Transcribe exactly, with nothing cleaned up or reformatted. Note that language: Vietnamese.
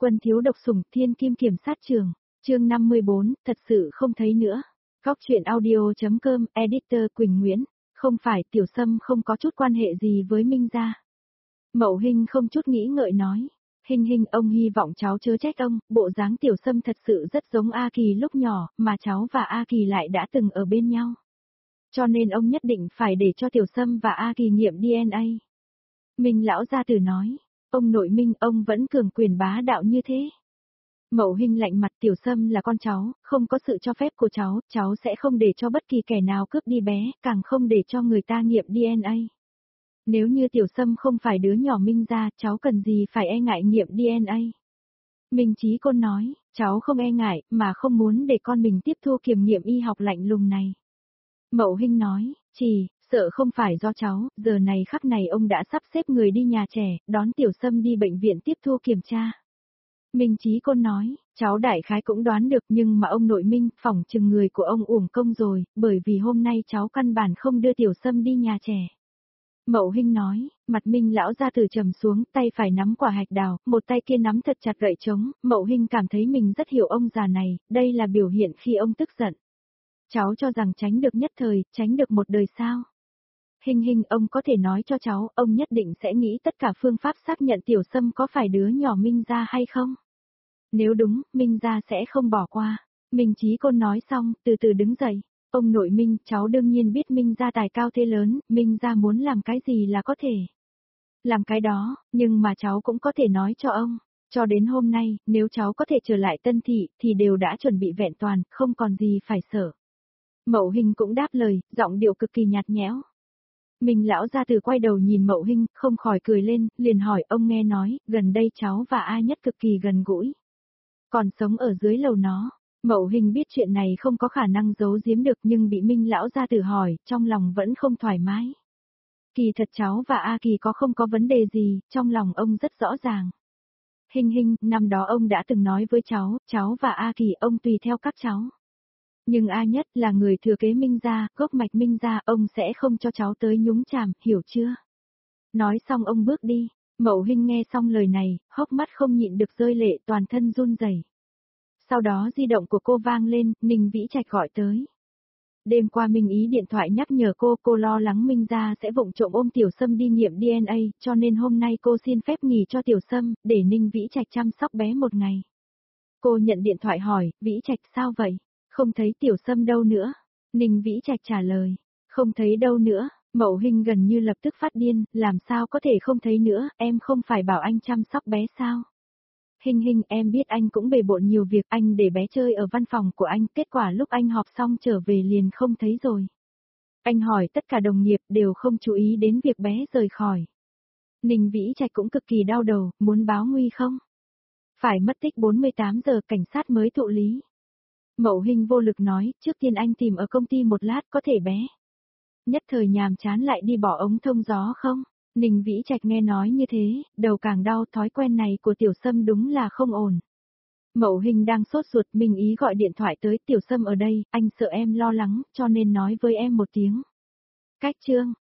Quân thiếu độc sủng thiên kim kiểm sát trường, chương năm mươi bốn, thật sự không thấy nữa. Góc truyện audio.com, editor Quỳnh Nguyễn, không phải Tiểu Sâm không có chút quan hệ gì với Minh gia. Mậu Hinh không chút nghĩ ngợi nói, Hinh Hinh ông hy vọng cháu chớ trách ông, bộ dáng Tiểu Sâm thật sự rất giống A Kỳ lúc nhỏ, mà cháu và A Kỳ lại đã từng ở bên nhau. Cho nên ông nhất định phải để cho Tiểu Sâm và A Kỳ nghiệm đê en a. Minh lão gia tử nói, ông nội Minh ông vẫn cường quyền bá đạo như thế. Mậu Hinh lạnh mặt, Tiểu Sâm là con cháu, không có sự cho phép của cháu, cháu sẽ không để cho bất kỳ kẻ nào cướp đi bé, càng không để cho người ta nghiệm đê en a. Nếu như Tiểu Sâm không phải đứa nhỏ Minh gia, cháu cần gì phải e ngại nghiệm đê en a. Minh Chí Côn nói, cháu không e ngại, mà không muốn để con mình tiếp thu kiểm nghiệm y học lạnh lùng này. Mậu Hinh nói, chỉ, sợ không phải do cháu, giờ này khắc này ông đã sắp xếp người đi nhà trẻ, đón Tiểu Sâm đi bệnh viện tiếp thu kiểm tra. Minh Chí Côn nói, cháu đại khái cũng đoán được nhưng mà ông nội Minh, phỏng chừng người của ông uổng công rồi, bởi vì hôm nay cháu căn bản không đưa Tiểu Sâm đi nhà trẻ. Mậu Hinh nói, mặt Minh lão gia tử trầm xuống, tay phải nắm quả hạch đào, một tay kia nắm thật chặt gậy trống, Mậu Hinh cảm thấy mình rất hiểu ông già này, đây là biểu hiện khi ông tức giận. Cháu cho rằng tránh được nhất thời, tránh được một đời sao? Hinh Hinh, ông có thể nói cho cháu, ông nhất định sẽ nghĩ tất cả phương pháp xác nhận Tiểu Sâm có phải đứa nhỏ Minh gia hay không? Nếu đúng, Minh gia sẽ không bỏ qua. Minh Chí Côn nói xong, từ từ đứng dậy. Ông nội Minh, cháu đương nhiên biết Minh gia tài cao thế lớn, Minh gia muốn làm cái gì là có thể làm cái đó, nhưng mà cháu cũng có thể nói cho ông, cho đến hôm nay, nếu cháu có thể trở lại Tân Thị, thì đều đã chuẩn bị vẹn toàn, không còn gì phải sợ. Mậu Hinh cũng đáp lời, giọng điệu cực kỳ nhạt nhẽo. Minh lão gia tử quay đầu nhìn Mậu Hinh, không khỏi cười lên, liền hỏi ông nghe nói, gần đây cháu và A Nhất cực kỳ gần gũi. Còn sống ở dưới lầu nó. Mậu Hinh biết chuyện này không có khả năng giấu giếm được nhưng bị Minh lão gia tử hỏi, trong lòng vẫn không thoải mái. Kỳ thật cháu và A Kỳ có không có vấn đề gì, trong lòng ông rất rõ ràng. Hinh Hinh, năm đó ông đã từng nói với cháu, cháu và A Kỳ ông tùy theo các cháu. Nhưng A Nhất là người thừa kế Minh gia, gốc mạch Minh gia, ông sẽ không cho cháu tới nhúng chàm, hiểu chưa? Nói xong ông bước đi, Mậu Hinh nghe xong lời này, hốc mắt không nhịn được rơi lệ, toàn thân run rẩy. Sau đó di động của cô vang lên, Ninh Vĩ Trạch gọi tới. Đêm qua Minh Ý điện thoại nhắc nhở cô, cô lo lắng Minh gia sẽ vụng trộm ôm Tiểu Sâm đi nghiệm đê en a, cho nên hôm nay cô xin phép nghỉ cho Tiểu Sâm, để Ninh Vĩ Trạch chăm sóc bé một ngày. Cô nhận điện thoại hỏi, Vĩ Trạch sao vậy? Không thấy Tiểu Sâm đâu nữa? Ninh Vĩ Trạch trả lời, không thấy đâu nữa. Mậu Hinh gần như lập tức phát điên, làm sao có thể không thấy nữa, em không phải bảo anh chăm sóc bé sao? Hinh Hinh, em biết anh cũng bề bộn nhiều việc, anh để bé chơi ở văn phòng của anh, kết quả lúc anh họp xong trở về liền không thấy rồi. Anh hỏi tất cả đồng nghiệp đều không chú ý đến việc bé rời khỏi. Ninh Vĩ Trạch cũng cực kỳ đau đầu, muốn báo nguy không? Phải mất tích bốn mươi tám giờ cảnh sát mới thụ lý. Mậu Hinh vô lực nói, trước tiên anh tìm ở công ty một lát có thể bé. Nhất thời nhàm chán lại đi bỏ ống thông gió không? Ninh Vĩ Trạch nghe nói như thế, đầu càng đau, thói quen này của Tiểu Sâm đúng là không ổn. Mậu Hinh đang sốt ruột, Minh Ý gọi điện thoại tới, Tiểu Sâm ở đây, anh sợ em lo lắng, cho nên nói với em một tiếng. Cách chương.